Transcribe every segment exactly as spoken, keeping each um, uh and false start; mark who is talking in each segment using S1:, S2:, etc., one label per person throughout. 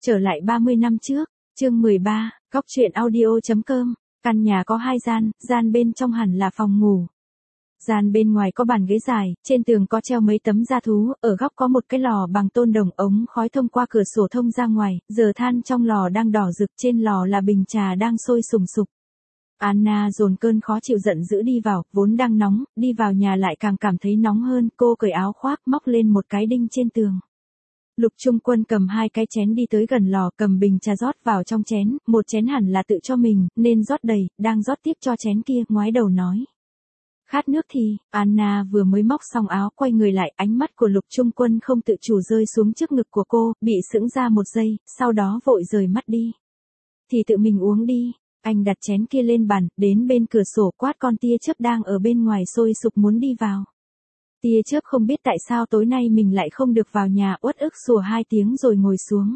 S1: Trở lại ba mươi năm trước, chương mười ba, Góc truyện audio.com, căn nhà có hai gian, gian bên trong hẳn là phòng ngủ. Gian bên ngoài có bàn ghế dài, trên tường có treo mấy tấm da thú, ở góc có một cái lò bằng tôn đồng, ống khói thông qua cửa sổ thông ra ngoài, giờ than trong lò đang đỏ rực, trên lò là bình trà đang sôi sùng sục. Anna dồn cơn khó chịu giận dữ đi vào, vốn đang nóng, đi vào nhà lại càng cảm thấy nóng hơn, cô cởi áo khoác móc lên một cái đinh trên tường. Lục Trung Quân cầm hai cái chén đi tới gần lò, cầm bình trà rót vào trong chén, một chén hẳn là tự cho mình, nên rót đầy, đang rót tiếp cho chén kia, ngoái đầu nói. Khát nước thì, Anna vừa mới móc xong áo, quay người lại, ánh mắt của Lục Trung Quân không tự chủ rơi xuống trước ngực của cô, bị sững ra một giây, sau đó vội rời mắt đi. Thì tự mình uống đi. Anh đặt chén kia lên bàn, đến bên cửa sổ quát con tia chớp đang ở bên ngoài sôi sục muốn đi vào. Tia chớp không biết tại sao tối nay mình lại không được vào nhà, uất ức sủa hai tiếng rồi ngồi xuống.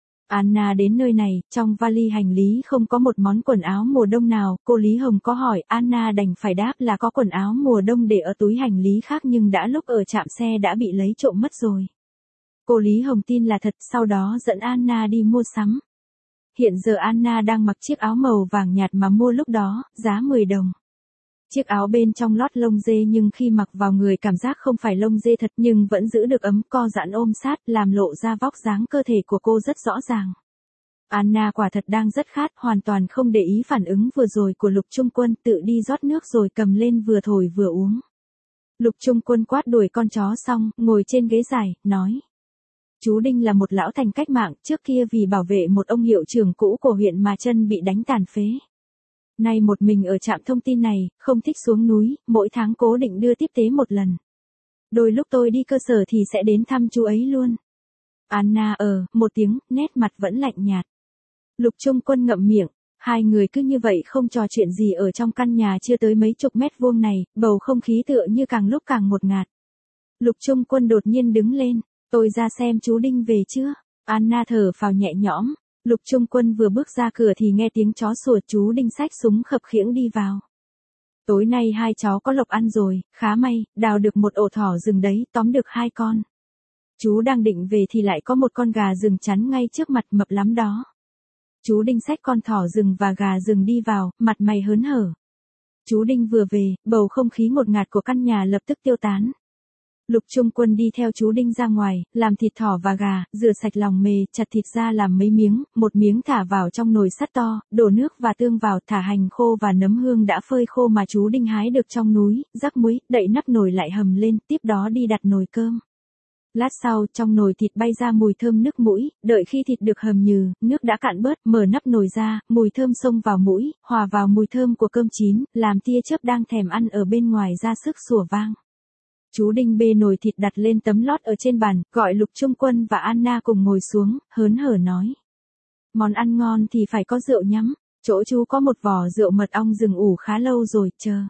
S1: Anna đến nơi này, trong vali hành lý không có một món quần áo mùa đông nào, cô Lý Hồng có hỏi, Anna đành phải đáp là có quần áo mùa đông để ở túi hành lý khác nhưng đã lúc ở trạm xe đã bị lấy trộm mất rồi. Cô Lý Hồng tin là thật, sau đó dẫn Anna đi mua sắm. Hiện giờ Anna đang mặc chiếc áo màu vàng nhạt mà mua lúc đó, giá mười đồng. Chiếc áo bên trong lót lông dê nhưng khi mặc vào người cảm giác không phải lông dê thật nhưng vẫn giữ được ấm, co giãn ôm sát, làm lộ ra vóc dáng cơ thể của cô rất rõ ràng. Anna quả thật đang rất khát, hoàn toàn không để ý phản ứng vừa rồi của Lục Trung Quân, tự đi rót nước rồi cầm lên vừa thổi vừa uống. Lục Trung Quân quát đuổi con chó xong, ngồi trên ghế dài, nói. Chú Đinh là một lão thành cách mạng, trước kia vì bảo vệ một ông hiệu trưởng cũ của huyện mà chân bị đánh tàn phế. Nay một mình ở trạm thông tin này, không thích xuống núi, mỗi tháng cố định đưa tiếp tế một lần. Đôi lúc tôi đi cơ sở thì sẽ đến thăm chú ấy luôn. Anna ờ, một tiếng, nét mặt vẫn lạnh nhạt. Lục Trung Quân ngậm miệng, hai người cứ như vậy không trò chuyện gì ở trong căn nhà chưa tới mấy chục mét vuông này, bầu không khí tựa như càng lúc càng ngột ngạt. Lục Trung Quân đột nhiên đứng lên. Tôi ra xem chú Đinh về chưa? Anna thở phào nhẹ nhõm. Lục Trung Quân vừa bước ra cửa thì nghe tiếng chó sủa, chú Đinh xách súng khập khiễng đi vào. Tối nay hai cháu có lộc ăn rồi, khá may, đào được một ổ thỏ rừng đấy, tóm được hai con. Chú đang định về thì lại có một con gà rừng chắn ngay trước mặt, mập lắm đó. Chú Đinh xách con thỏ rừng và gà rừng đi vào, mặt mày hớn hở. Chú Đinh vừa về, bầu không khí ngột ngạt của căn nhà lập tức tiêu tán. Lục Trung Quân đi theo chú Đinh ra ngoài, làm thịt thỏ và gà, rửa sạch lòng mề, chặt thịt ra làm mấy miếng, một miếng thả vào trong nồi sắt to, đổ nước và tương vào, thả hành khô và nấm hương đã phơi khô mà chú Đinh hái được trong núi, rắc muối, đậy nắp nồi lại hầm lên, tiếp đó đi đặt nồi cơm. Lát sau, trong nồi thịt bay ra mùi thơm nước mũi, đợi khi thịt được hầm nhừ, nước đã cạn bớt, mở nắp nồi ra, mùi thơm xông vào mũi, hòa vào mùi thơm của cơm chín, làm tia chớp đang thèm ăn ở bên ngoài ra sức sủa vang. Chú Đinh bê nồi thịt đặt lên tấm lót ở trên bàn, gọi Lục Trung Quân và Anna cùng ngồi xuống, hớn hở nói. Món ăn ngon thì phải có rượu nhắm, chỗ chú có một vò rượu mật ong rừng ủ khá lâu rồi, chờ.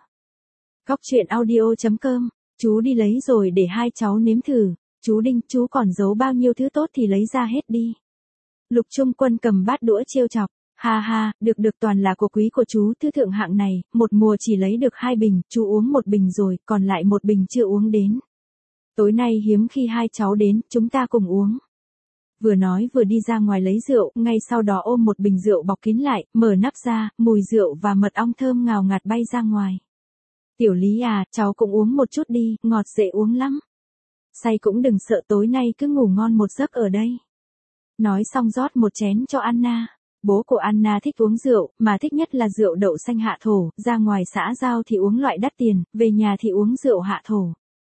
S1: Góc truyện audio.com, chú đi lấy rồi để hai cháu nếm thử, chú Đinh, chú còn giấu bao nhiêu thứ tốt thì lấy ra hết đi. Lục Trung Quân cầm bát đũa trêu chọc. Ha ha, được được toàn là của quý của chú, thứ thượng hạng này, một mùa chỉ lấy được hai bình, chú uống một bình rồi, còn lại một bình chưa uống đến. Tối nay hiếm khi hai cháu đến, chúng ta cùng uống. Vừa nói vừa đi ra ngoài lấy rượu, ngay sau đó ôm một bình rượu bọc kín lại, mở nắp ra, mùi rượu và mật ong thơm ngào ngạt bay ra ngoài. Tiểu Lý à, cháu cũng uống một chút đi, ngọt dễ uống lắm. Say cũng đừng sợ, tối nay cứ ngủ ngon một giấc ở đây. Nói xong rót một chén cho Anna. Bố của Anna thích uống rượu, mà thích nhất là rượu đậu xanh hạ thổ, ra ngoài xã giao thì uống loại đắt tiền, về nhà thì uống rượu hạ thổ.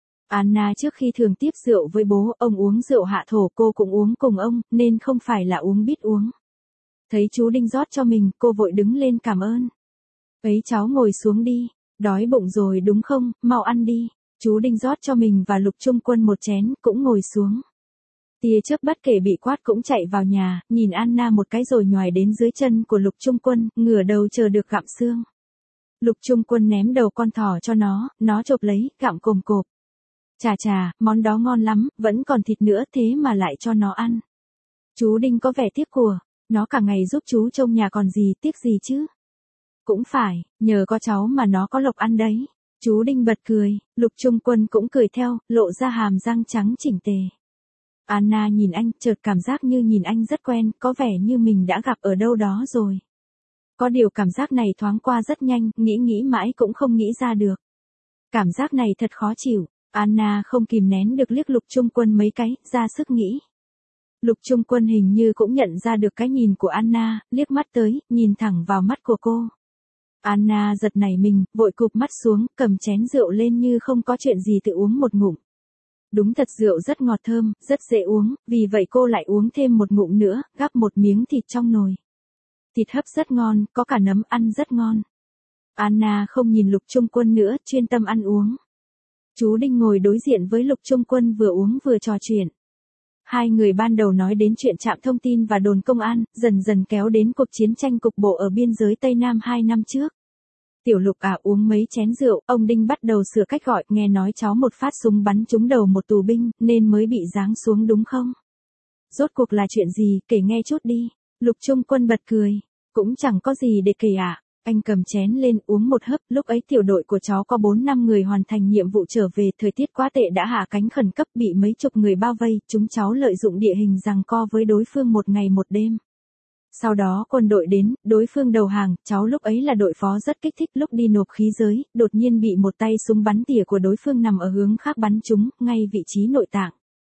S1: Anna trước khi thường tiếp rượu với bố, ông uống rượu hạ thổ, cô cũng uống cùng ông, nên không phải là uống biết uống. Thấy chú Đinh rót cho mình, cô vội đứng lên cảm ơn. Ấy cháu ngồi xuống đi, đói bụng rồi đúng không, mau ăn đi. Chú Đinh rót cho mình và Lục Trung Quân một chén, cũng ngồi xuống. Tia chớp bất kể bị quát cũng chạy vào nhà, nhìn Anna một cái rồi nhoài đến dưới chân của Lục Trung Quân, ngửa đầu chờ được gặm xương. Lục Trung Quân ném đầu con thỏ cho nó, nó chộp lấy, gặm cồm cộp. Chà chà, món đó ngon lắm, vẫn còn thịt nữa thế mà lại cho nó ăn. Chú Đinh có vẻ tiếc của, nó cả ngày giúp chú trông nhà còn gì, tiếc gì chứ. Cũng phải, nhờ có cháu mà nó có lộc ăn đấy. Chú Đinh bật cười, Lục Trung Quân cũng cười theo, lộ ra hàm răng trắng chỉnh tề. Anna nhìn anh, chợt cảm giác như nhìn anh rất quen, có vẻ như mình đã gặp ở đâu đó rồi. Có điều cảm giác này thoáng qua rất nhanh, nghĩ nghĩ mãi cũng không nghĩ ra được. Cảm giác này thật khó chịu, Anna không kìm nén được liếc Lục Trung Quân mấy cái, ra sức nghĩ. Lục Trung Quân hình như cũng nhận ra được cái nhìn của Anna, liếc mắt tới, nhìn thẳng vào mắt của cô. Anna giật nảy mình, vội cụp mắt xuống, cầm chén rượu lên như không có chuyện gì tự uống một ngụm. Đúng thật rượu rất ngọt thơm, rất dễ uống, vì vậy cô lại uống thêm một ngụm nữa, gắp một miếng thịt trong nồi. Thịt hấp rất ngon, có cả nấm ăn rất ngon. Anna không nhìn Lục Trung Quân nữa, chuyên tâm ăn uống. Chú Đinh ngồi đối diện với Lục Trung Quân vừa uống vừa trò chuyện. Hai người ban đầu nói đến chuyện trạm thông tin và đồn công an, dần dần kéo đến cuộc chiến tranh cục bộ ở biên giới Tây Nam hai năm trước. Tiểu Lục à, uống mấy chén rượu, ông Đinh bắt đầu sửa cách gọi, nghe nói cháu một phát súng bắn trúng đầu một tù binh, nên mới bị giáng xuống đúng không? Rốt cuộc là chuyện gì, kể nghe chút đi. Lục Trung Quân bật cười, cũng chẳng có gì để kể ạ. À. Anh cầm chén lên uống một hớp, lúc ấy tiểu đội của cháu có bốn năm người hoàn thành nhiệm vụ trở về, thời tiết quá tệ đã hạ cánh khẩn cấp, bị mấy chục người bao vây, chúng cháu lợi dụng địa hình giằng co với đối phương một ngày một đêm. Sau đó quân đội đến, đối phương đầu hàng, cháu lúc ấy là đội phó rất kích thích, lúc đi nộp khí giới, đột nhiên bị một tay súng bắn tỉa của đối phương nằm ở hướng khác bắn trúng, ngay vị trí nội tạng.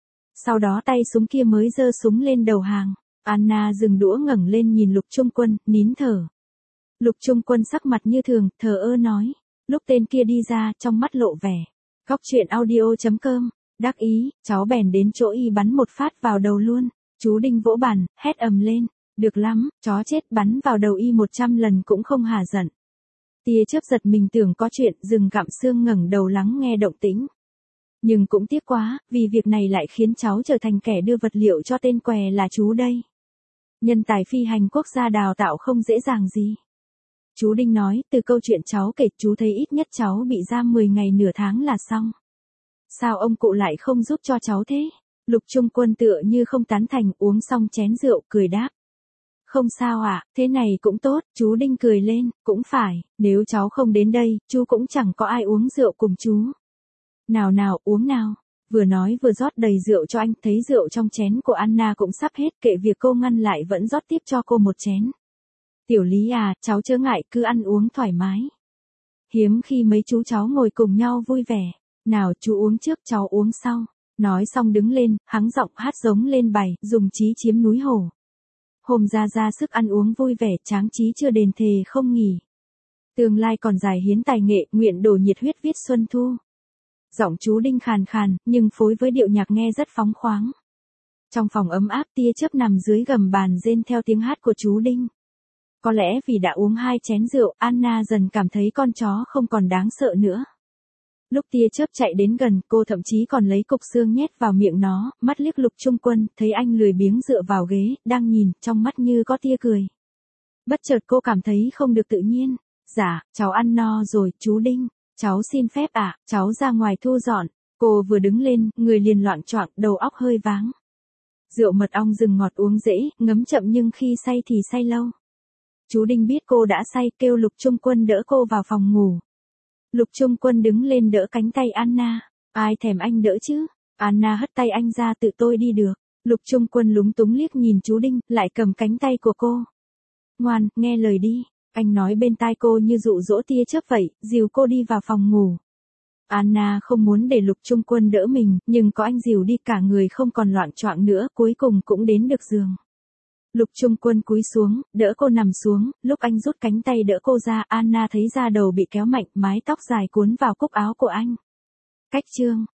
S1: Sau đó tay súng kia mới giơ súng lên đầu hàng. Anna dừng đũa ngẩng lên nhìn Lục Trung Quân, nín thở. Lục Trung Quân sắc mặt như thường, thờ ơ nói. Lúc tên kia đi ra, trong mắt lộ vẻ. Góc truyện audio chấm com, đắc ý, cháu bèn đến chỗ y bắn một phát vào đầu luôn. Chú Đinh vỗ bàn, hét ầm lên. Được lắm, chó chết bắn vào đầu y một trăm lần cũng không hả giận. Tia chớp giật mình tưởng có chuyện, dừng gặm xương ngẩng đầu lắng nghe động tĩnh. Nhưng cũng tiếc quá, vì việc này lại khiến cháu trở thành kẻ đưa vật liệu cho tên què là chú đây. Nhân tài phi hành quốc gia đào tạo không dễ dàng gì. Chú Đinh nói, từ câu chuyện cháu kể, chú thấy ít nhất cháu bị giam mười ngày nửa tháng là xong. Sao ông cụ lại không giúp cho cháu thế? Lục Trung Quân tựa như không tán thành, uống xong chén rượu, cười đáp. Không sao ạ, à, thế này cũng tốt, chú Đinh cười lên, cũng phải, nếu cháu không đến đây, chú cũng chẳng có ai uống rượu cùng chú. Nào nào, uống nào. Vừa nói vừa rót đầy rượu cho anh, thấy rượu trong chén của Anna cũng sắp hết, kệ việc cô ngăn lại vẫn rót tiếp cho cô một chén. Tiểu Lý à, cháu chớ ngại, cứ ăn uống thoải mái. Hiếm khi mấy chú cháu ngồi cùng nhau vui vẻ. Nào chú uống trước, cháu uống sau. Nói xong đứng lên, hắng giọng hát giống lên bài, dùng chí chiếm núi hổ. Hôm ra ra sức ăn uống vui vẻ, tráng chí chưa đền thề không nghỉ. Tương lai còn dài hiến tài nghệ, nguyện đổ nhiệt huyết viết xuân thu. Giọng chú Đinh khàn khàn, nhưng phối với điệu nhạc nghe rất phóng khoáng. Trong phòng ấm áp, tia chớp nằm dưới gầm bàn rên theo tiếng hát của chú Đinh. Có lẽ vì đã uống hai chén rượu, Anna dần cảm thấy con chó không còn đáng sợ nữa. Lúc tia chớp chạy đến gần, cô thậm chí còn lấy cục xương nhét vào miệng nó, mắt liếc Lục Trung Quân, thấy anh lười biếng dựa vào ghế, đang nhìn, trong mắt như có tia cười. Bất chợt cô cảm thấy không được tự nhiên. Dạ, cháu ăn no rồi, chú Đinh. Cháu xin phép ạ, à, cháu ra ngoài thu dọn. Cô vừa đứng lên, người liền loạng choạng, đầu óc hơi váng. Rượu mật ong rừng ngọt uống dễ, ngấm chậm nhưng khi say thì say lâu. Chú Đinh biết cô đã say, kêu Lục Trung Quân đỡ cô vào phòng ngủ. Lục Trung Quân đứng lên đỡ cánh tay Anna. Ai thèm anh đỡ chứ? Anna hất tay anh ra, tự tôi đi được. Lục Trung Quân lúng túng liếc nhìn chú Đinh, lại cầm cánh tay của cô. Ngoan, nghe lời đi. Anh nói bên tai cô như dụ dỗ tia chớp vậy, dìu cô đi vào phòng ngủ. Anna không muốn để Lục Trung Quân đỡ mình, nhưng có anh dìu đi cả người không còn loạng choạng nữa, cuối cùng cũng đến được giường. Lục Trung Quân cúi xuống, đỡ cô nằm xuống, lúc anh rút cánh tay đỡ cô ra, Anna thấy da đầu bị kéo mạnh, mái tóc dài cuốn vào cúc áo của anh. Cách chương.